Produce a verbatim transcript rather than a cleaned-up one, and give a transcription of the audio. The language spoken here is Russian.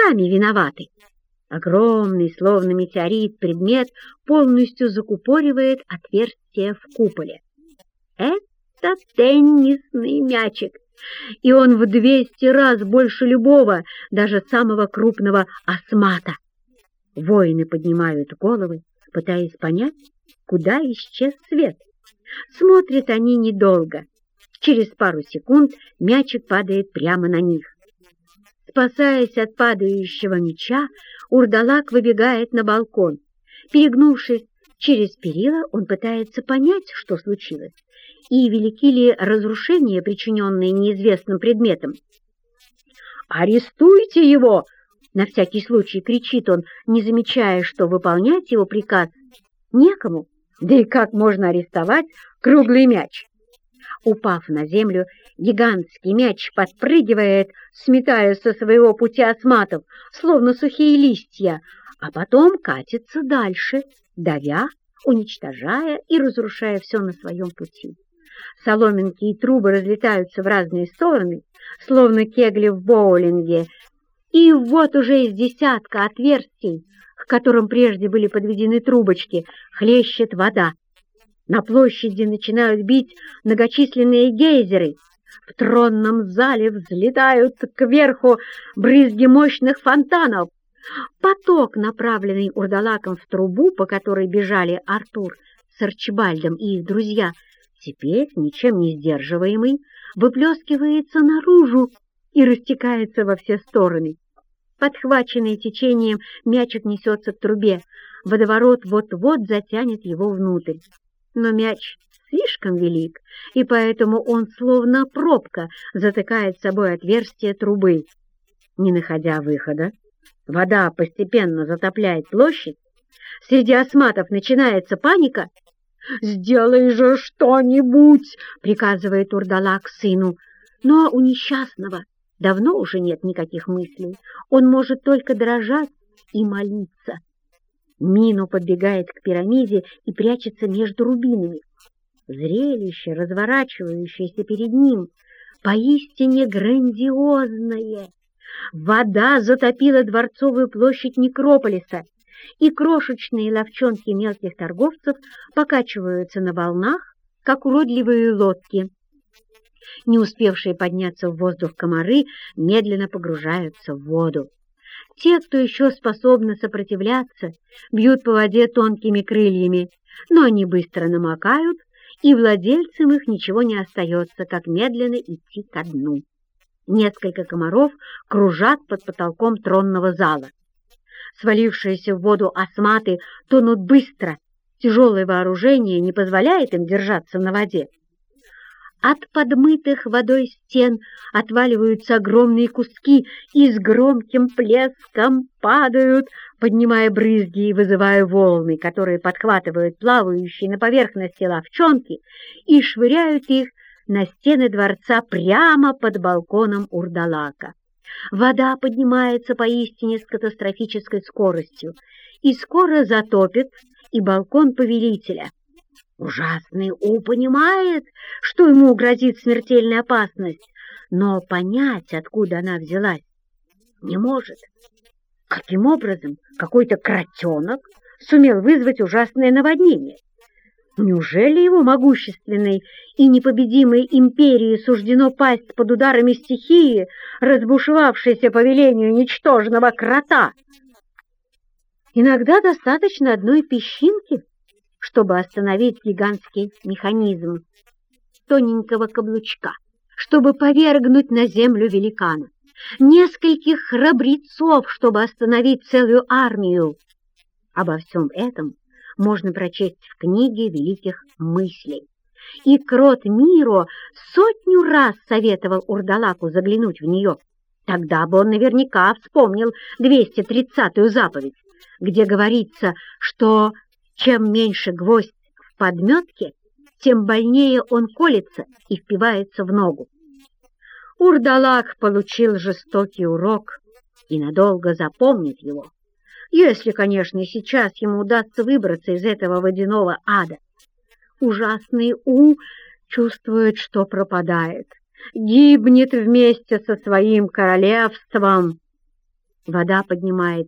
сами виноваты. Огромный, словно метеорит, предмет полностью закупоривает отверстие в куполе. Это теннисный мячик, и он в двести раз больше любого, даже самого крупного осмата. Воины поднимают головы, пытаясь понять, куда исчез свет. Смотрят они недолго. Через пару секунд мячик падает прямо на них. Спасаясь от падающего мяча, урдалак выбегает на балкон. Перегнувшись через перила, он пытается понять, что случилось, и велики ли разрушения, причиненные неизвестным предметом. «Арестуйте его!» — на всякий случай кричит он, не замечая, что выполнять его приказ некому. Да и как можно арестовать круглый мяч? Упав на землю, гигантский мяч подпрыгивает, сметая со своего пути осматов, словно сухие листья, а потом катится дальше, давя, уничтожая и разрушая все на своем пути. Соломинки и трубы разлетаются в разные стороны, словно кегли в боулинге, и вот уже из десятка отверстий, к которым прежде были подведены трубочки, хлещет вода. На площади начинают бить многочисленные гейзеры. В тронном зале взлетают кверху брызги мощных фонтанов. Поток, направленный урдалаком в трубу, по которой бежали Артур с Арчибальдом и их друзья, теперь, ничем не сдерживаемый, выплескивается наружу и растекается во все стороны. Подхваченный течением, мячик несется к трубе. Водоворот вот-вот затянет его внутрь. Но мяч слишком велик, и поэтому он, словно пробка, затыкает собой отверстие трубы. Не находя выхода, вода постепенно затопляет площадь. Среди осматов начинается паника. «Сделай же что-нибудь!» — приказывает урдалак сыну. Но у несчастного давно уже нет никаких мыслей. Он может только дрожать и молиться. Мину подбегает к пирамиде и прячется между рубинами. Зрелище, разворачивающееся перед ним, поистине грандиозное. Вода затопила дворцовую площадь Некрополиса, и крошечные ловчонки мелких торговцев покачиваются на волнах, как уродливые лодки. Не успевшие подняться в воздух комары медленно погружаются в воду. Те, кто еще способны сопротивляться, бьют по воде тонкими крыльями, но они быстро намокают, и владельцам их ничего не остается, как медленно идти ко дну. Несколько комаров кружат под потолком тронного зала. Свалившиеся в воду осматы тонут быстро, тяжелое вооружение не позволяет им держаться на воде. От подмытых водой стен отваливаются огромные куски и с громким плеском падают, поднимая брызги и вызывая волны, которые подхватывают плавающие на поверхности ловчонки и швыряют их на стены дворца прямо под балконом урдалака. Вода поднимается поистине с катастрофической скоростью и скоро затопит и балкон повелителя. Ужасный У понимает, что ему грозит смертельная опасность, но понять, откуда она взялась, не может. Каким образом какой-то кротенок сумел вызвать ужасное наводнение? Неужели его могущественной и непобедимой империи суждено пасть под ударами стихии, разбушевавшейся по велению ничтожного крота? Иногда достаточно одной песчинки, чтобы остановить гигантский механизм, тоненького каблучка, чтобы повергнуть на землю великана, нескольких храбрецов, чтобы остановить целую армию. Обо всем этом можно прочесть в книге великих мыслей. И крот Миро сотню раз советовал урдалаку заглянуть в нее. Тогда бы он наверняка вспомнил двести тридцатую заповедь, где говорится, что чем меньше гвоздь в подметке, тем больнее он колется и впивается в ногу. Урдалак получил жестокий урок и надолго запомнит его, если, конечно, сейчас ему удастся выбраться из этого водяного ада. Ужасный У чувствует, что пропадает, гибнет вместе со своим королевством. Вода поднимает